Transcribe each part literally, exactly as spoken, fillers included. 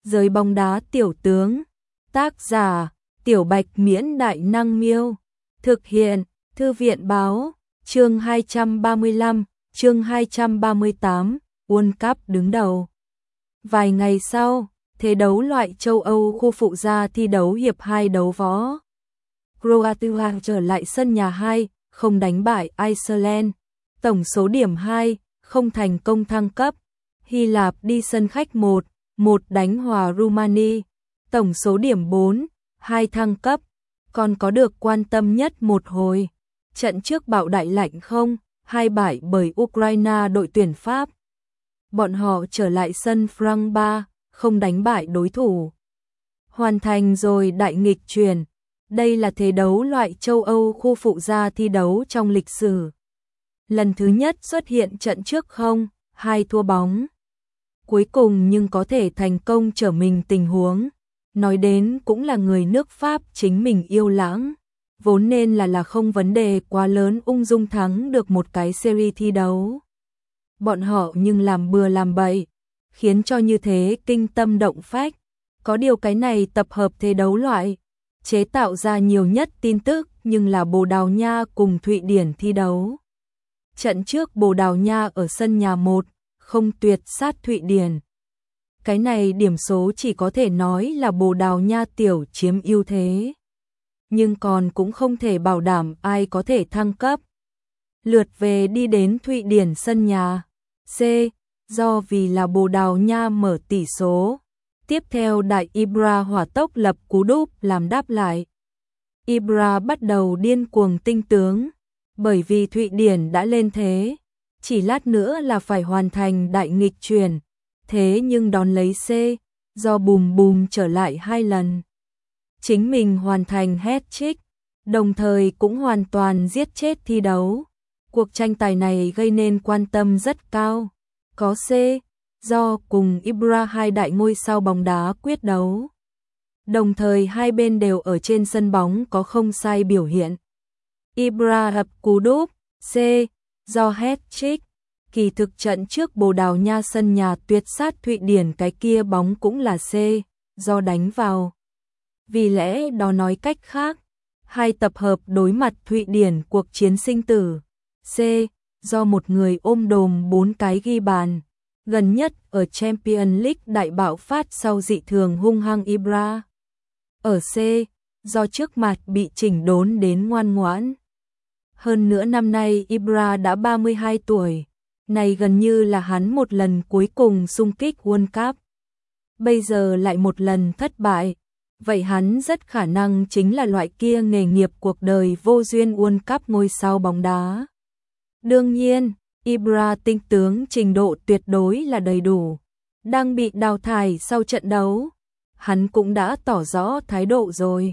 Giới bóng đá tiểu tướng. Tác giả: Tiểu Bạch Miễn Đại Năng Miêu. Thực hiện: Thư viện Báo. Chương hai trăm ba mươi lăm, chương hai trăm ba mươi tám, World Cup đứng đầu. Vài ngày sau, thế đấu loại châu Âu khu phụ gia thi đấu hiệp hai đấu võ. Croatia trở lại sân nhà hai, không đánh bại Iceland. Tổng số điểm hai, không thành công thăng cấp. Hy Lạp đi sân khách một, một đánh hòa Rumani. Tổng số điểm bốn, hai thăng cấp. Còn có được quan tâm nhất một hồi. Trận trước bạo đại lạnh không, hai bại bởi Ukraine đội tuyển Pháp. Bọn họ trở lại sân Frank ba, không đánh bại đối thủ. Hoàn thành rồi đại nghịch chuyển. Đây là thế đấu loại châu Âu khu phụ gia thi đấu trong lịch sử. Lần thứ nhất xuất hiện trận trước không, hai thua bóng. Cuối cùng nhưng có thể thành công trở mình tình huống. Nói đến cũng là người nước Pháp chính mình yêu lãng. Vốn nên là là không vấn đề quá lớn ung dung thắng được một cái series thi đấu. Bọn họ nhưng làm bừa làm bậy, khiến cho như thế kinh tâm động phách. Có điều cái này tập hợp thế đấu loại, chế tạo ra nhiều nhất tin tức nhưng là Bồ Đào Nha cùng Thụy Điển thi đấu. Trận trước Bồ Đào Nha ở sân nhà một, không tuyệt sát Thụy Điển. Cái này điểm số chỉ có thể nói là Bồ Đào Nha tiểu chiếm ưu thế. Nhưng còn cũng không thể bảo đảm ai có thể thăng cấp. Lượt về đi đến Thụy Điển sân nhà. C. Do vì là Bồ Đào Nha mở tỷ số. Tiếp theo đại Ibra hỏa tốc lập cú đúp làm đáp lại. Ibra bắt đầu điên cuồng tinh tướng. Bởi vì Thụy Điển đã lên thế. Chỉ lát nữa là phải hoàn thành đại nghịch chuyển. Thế nhưng đón lấy C. Do bùm bùm trở lại hai lần. Chính mình hoàn thành hat-trick, đồng thời cũng hoàn toàn giết chết thi đấu. Cuộc tranh tài này gây nên quan tâm rất cao. Có C. Do cùng Ibra hai đại ngôi sao bóng đá quyết đấu. Đồng thời hai bên đều ở trên sân bóng có không sai biểu hiện. Ibra hợp cú đúp. C. Do hat-trick. Kỳ thực trận trước Bồ Đào Nha sân nhà tuyệt sát Thụy Điển cái kia bóng cũng là C. Do đánh vào. Vì lẽ đó nói cách khác, hai tập hợp đối mặt Thụy Điển cuộc chiến sinh tử. C. Do một người ôm đồm bốn cái ghi bàn. Gần nhất ở Champions League đại bạo phát sau dị thường hung hăng Ibra. Ở C. Do trước mặt bị chỉnh đốn đến ngoan ngoãn. Hơn nữa năm nay Ibra đã ba mươi hai tuổi. Này gần như là hắn một lần cuối cùng xung kích World Cup. Bây giờ lại một lần thất bại. Vậy hắn rất khả năng chính là loại kia nghề nghiệp cuộc đời vô duyên World Cup ngôi sao bóng đá. Đương nhiên, Ibra tinh tướng trình độ tuyệt đối là đầy đủ. Đang bị đào thải sau trận đấu, hắn cũng đã tỏ rõ thái độ rồi.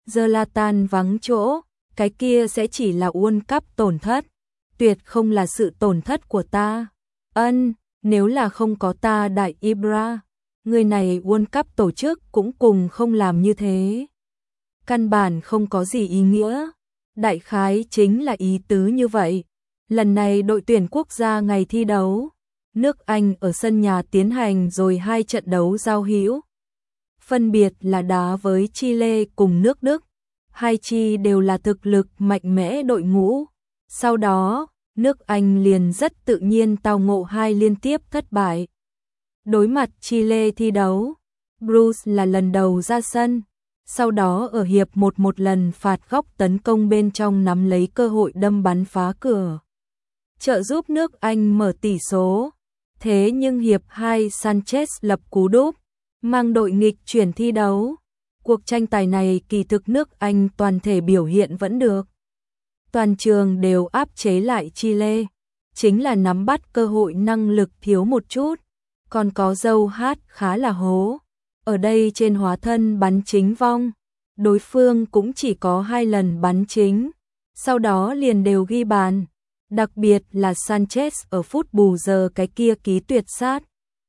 Zlatan vắng chỗ, cái kia sẽ chỉ là World Cup tổn thất. Tuyệt không là sự tổn thất của ta. Ân, nếu là không có ta đại Ibra, người này World Cup tổ chức cũng cùng không làm như thế. Căn bản không có gì ý nghĩa. Đại khái chính là ý tứ như vậy. Lần này đội tuyển quốc gia ngày thi đấu, nước Anh ở sân nhà tiến hành rồi hai trận đấu giao hữu. Phân biệt là đá với Chile cùng nước Đức. Hai chi đều là thực lực mạnh mẽ đội ngũ. Sau đó, nước Anh liền rất tự nhiên tao ngộ hai liên tiếp thất bại. Đối mặt Chile thi đấu, Bruce là lần đầu ra sân, sau đó ở hiệp một một lần phạt góc tấn công bên trong nắm lấy cơ hội đâm bắn phá cửa, trợ giúp nước Anh mở tỷ số. Thế nhưng hiệp hai Sanchez lập cú đúp, mang đội nghịch chuyển thi đấu. Cuộc tranh tài này kỳ thực nước Anh toàn thể biểu hiện vẫn được. Toàn trường đều áp chế lại Chile, chính là nắm bắt cơ hội năng lực thiếu một chút. Còn có dâu hát khá là hố. Ở đây trên hóa thân bắn chính vong, đối phương cũng chỉ có hai lần bắn chính, sau đó liền đều ghi bàn. Đặc biệt là Sanchez ở phút bù giờ cái kia ký tuyệt sát.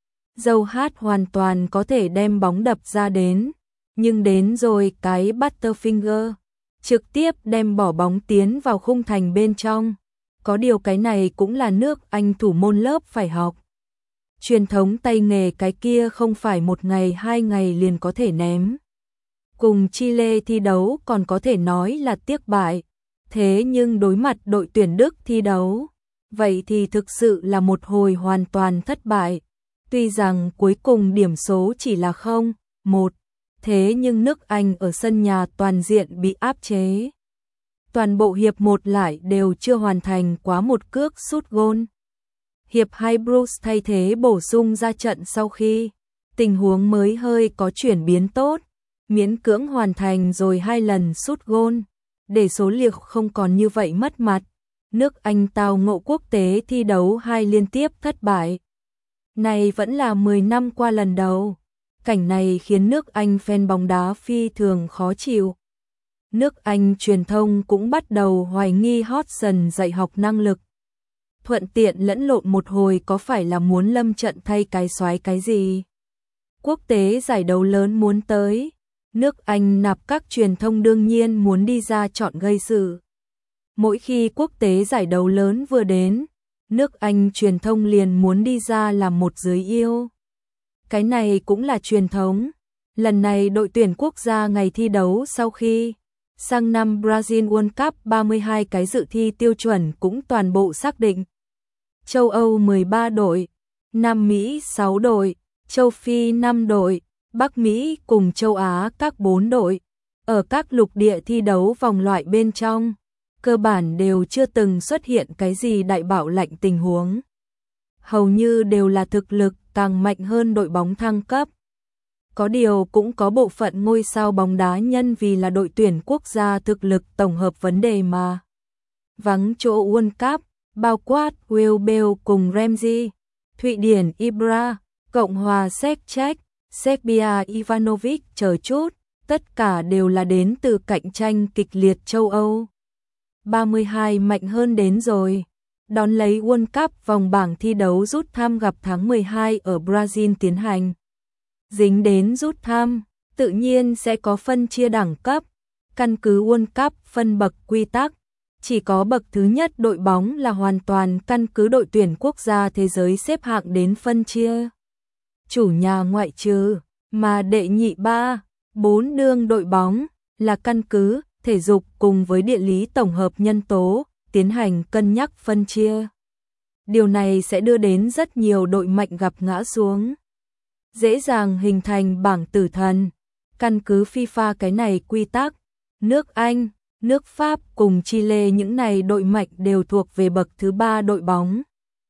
Dâu hát hoàn toàn có thể đem bóng đập ra đến, nhưng đến rồi cái Butterfinger, trực tiếp đem bỏ bóng tiến vào khung thành bên trong. Có điều cái này cũng là nước Anh thủ môn lớp phải học. Truyền thống tay nghề cái kia không phải một ngày hai ngày liền có thể ném. Cùng Chile thi đấu còn có thể nói là tiếc bại, thế nhưng đối mặt đội tuyển Đức thi đấu, vậy thì thực sự là một hồi hoàn toàn thất bại. Tuy rằng cuối cùng điểm số chỉ là không một, thế nhưng nước Anh ở sân nhà toàn diện bị áp chế. Toàn bộ hiệp một lại đều chưa hoàn thành quá một cước sút gôn. Hiệp hai Bruce thay thế bổ sung ra trận sau khi tình huống mới hơi có chuyển biến tốt, miễn cưỡng hoàn thành rồi hai lần sút gôn, để số liệu không còn như vậy mất mặt. Nước Anh tao ngộ quốc tế thi đấu hai liên tiếp thất bại. Này vẫn là mười năm qua lần đầu. Cảnh này khiến nước Anh fan bóng đá phi thường khó chịu. Nước Anh truyền thông cũng bắt đầu hoài nghi Hodgson dạy học năng lực. Thuận tiện lẫn lộn một hồi có phải là muốn lâm trận thay cái soái cái gì. Quốc tế giải đấu lớn muốn tới, nước Anh nạp các truyền thông đương nhiên muốn đi ra chọn gây sự. Mỗi khi quốc tế giải đấu lớn vừa đến, nước Anh truyền thông liền muốn đi ra làm một giới yêu. Cái này cũng là truyền thống. Lần này đội tuyển quốc gia ngày thi đấu sau khi sang năm Brazil World Cup ba mươi hai cái dự thi tiêu chuẩn cũng toàn bộ xác định. Châu Âu mười ba đội, Nam Mỹ sáu đội, Châu Phi năm đội, Bắc Mỹ cùng châu Á các bốn đội. Ở các lục địa thi đấu vòng loại bên trong, cơ bản đều chưa từng xuất hiện cái gì đại bảo lạnh tình huống. Hầu như đều là thực lực càng mạnh hơn đội bóng thăng cấp. Có điều cũng có bộ phận ngôi sao bóng đá nhân vì là đội tuyển quốc gia thực lực tổng hợp vấn đề mà vắng chỗ World Cup, bao quát Will Bell cùng Ramsey, Thụy Điển Ibra, Cộng hòa Séc Czech, Serbia Ivanovic chờ chút, tất cả đều là đến từ cạnh tranh kịch liệt châu Âu. ba mươi hai mạnh hơn đến rồi. Đón lấy World Cup vòng bảng thi đấu rút thăm gặp tháng mười hai ở Brazil tiến hành. Dính đến rút thăm, tự nhiên sẽ có phân chia đẳng cấp. Căn cứ World Cup phân bậc quy tắc, chỉ có bậc thứ nhất đội bóng là hoàn toàn căn cứ đội tuyển quốc gia thế giới xếp hạng đến phân chia. Chủ nhà ngoại trừ, mà đệ nhị ba, bốn đương đội bóng là căn cứ thể dục cùng với địa lý tổng hợp nhân tố tiến hành cân nhắc phân chia. Điều này sẽ đưa đến rất nhiều đội mạnh gặp ngã xuống, dễ dàng hình thành bảng tử thần. Căn cứ FIFA cái này quy tắc, nước Anh, nước Pháp cùng Chile những này đội mạnh đều thuộc về bậc thứ ba đội bóng,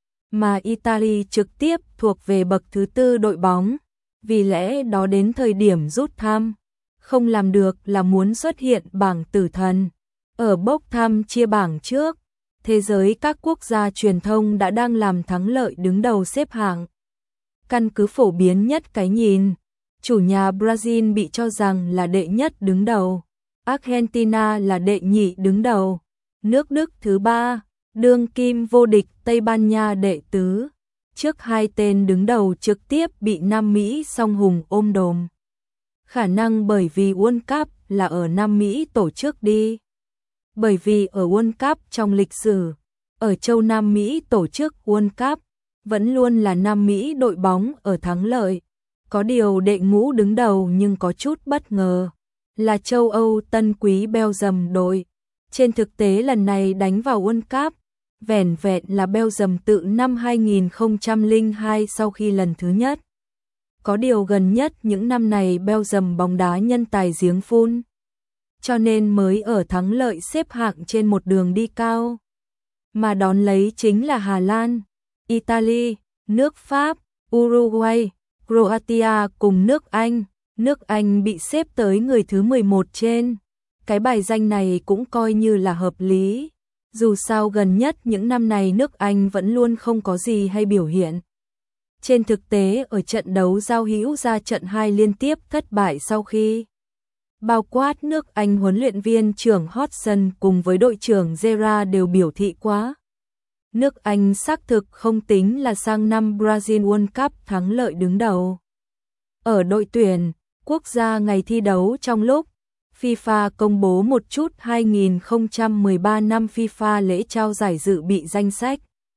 mà Italy trực tiếp thuộc về bậc thứ tư đội bóng. Vì lẽ đó đến thời điểm rút thăm, không làm được là muốn xuất hiện bảng tử thần. Ở bốc thăm chia bảng trước, thế giới các quốc gia truyền thông đã đang làm thắng lợi đứng đầu xếp hạng. Căn cứ phổ biến nhất cái nhìn, chủ nhà Brazil bị cho rằng là đệ nhất đứng đầu, Argentina là đệ nhị đứng đầu, nước Đức thứ ba, đương kim vô địch Tây Ban Nha đệ tứ. Trước hai tên đứng đầu trực tiếp bị Nam Mỹ song hùng ôm đồm. Khả năng bởi vì World Cup là ở Nam Mỹ tổ chức đi. Bởi vì ở World Cup trong lịch sử, ở châu Nam Mỹ tổ chức World Cup, vẫn luôn là Nam Mỹ đội bóng ở thắng lợi. Có điều đệ ngũ đứng đầu nhưng có chút bất ngờ, là châu Âu tân quý Belgium đội. Trên thực tế lần này đánh vào World Cup, vẻn vẹn là Belgium tự năm hai nghìn không trăm lẻ hai sau khi lần thứ nhất. Có điều gần nhất những năm này Belgium bóng đá nhân tài giếng phun, cho nên mới ở thắng lợi xếp hạng trên một đường đi cao. Mà đón lấy chính là Hà Lan, Italy, nước Pháp, Uruguay, Croatia cùng nước Anh. Nước Anh bị xếp tới người thứ mười một trên. Cái bài danh này cũng coi như là hợp lý. Dù sao gần nhất những năm này nước Anh vẫn luôn không có gì hay biểu hiện. Trên thực tế ở trận đấu giao hữu ra trận hai liên tiếp thất bại sau khi bao quát nước Anh huấn luyện viên trưởng Hodgson cùng với đội trưởng Gerrard đều biểu thị quá. Nước Anh xác thực không tính là sang năm Brazil World Cup thắng lợi đứng đầu. Ở đội tuyển quốc gia ngày thi đấu trong lúc FIFA công bố một chút hai nghìn không trăm mười ba năm FIFA lễ trao giải dự bị danh sách.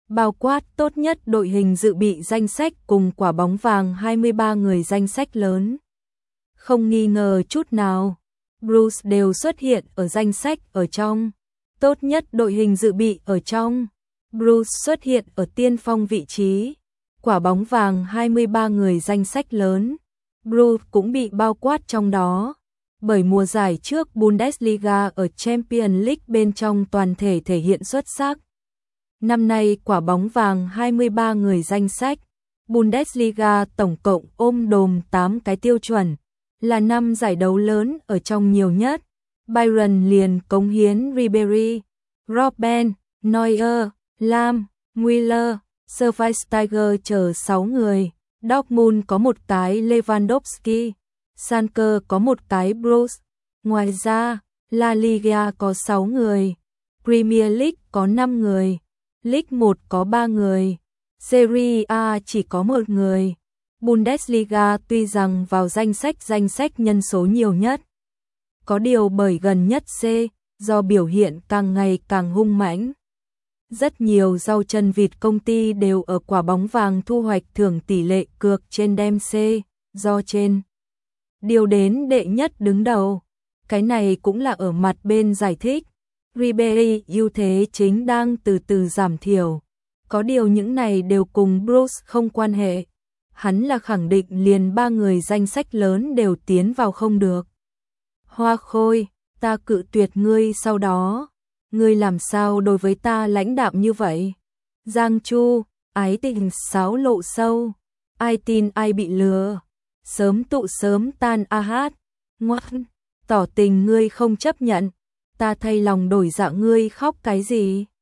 bao quát tốt nhất đội hình dự bị danh sách cùng quả bóng vàng hai mươi ba người danh sách lớn. Không nghi ngờ chút nào, Bruce đều xuất hiện ở danh sách ở trong. Tốt nhất đội hình dự bị ở trong, Bruce xuất hiện ở tiên phong vị trí. Quả bóng vàng hai mươi ba người danh sách lớn, Bruce cũng bị bao quát trong đó. Bởi mùa giải trước Bundesliga ở Champions League bên trong toàn thể thể hiện xuất sắc. Năm nay quả bóng vàng hai mươi ba người danh sách, Bundesliga tổng cộng ôm đồm tám cái tiêu chuẩn, là năm giải đấu lớn ở trong nhiều nhất. Bayern liền cống hiến Ribery, Robben, Neuer, Lahm, Müller, Schweinsteiger chờ sáu người. Dortmund có một cái Lewandowski, Schalke có một cái Bruce. Ngoài ra, La Liga có sáu người, Premier League có năm người, League một có ba người, Serie A chỉ có một người. Bundesliga tuy rằng vào danh sách danh sách nhân số nhiều nhất, có điều bởi gần nhất C, do biểu hiện càng ngày càng hung mãnh. Rất nhiều rau chân vịt công ty đều ở quả bóng vàng thu hoạch thưởng tỷ lệ cược trên đem C, do trên. Điều đến đệ nhất đứng đầu. Cái này cũng là ở mặt bên giải thích. Ribery ưu thế chính đang từ từ giảm thiểu. Có điều những này đều cùng Bruce không quan hệ. Hắn là khẳng định liền ba người danh sách lớn đều tiến vào không được. Hoa Khôi, ta cự tuyệt ngươi sau đó. Ngươi làm sao đối với ta lãnh đạm như vậy? Giang Chu, ái tình sáo lộ sâu. Ai tin ai bị lừa. Sớm tụ sớm tan a hát. Ngoan, tỏ tình ngươi không chấp nhận. Ta thay lòng đổi dạ ngươi khóc cái gì?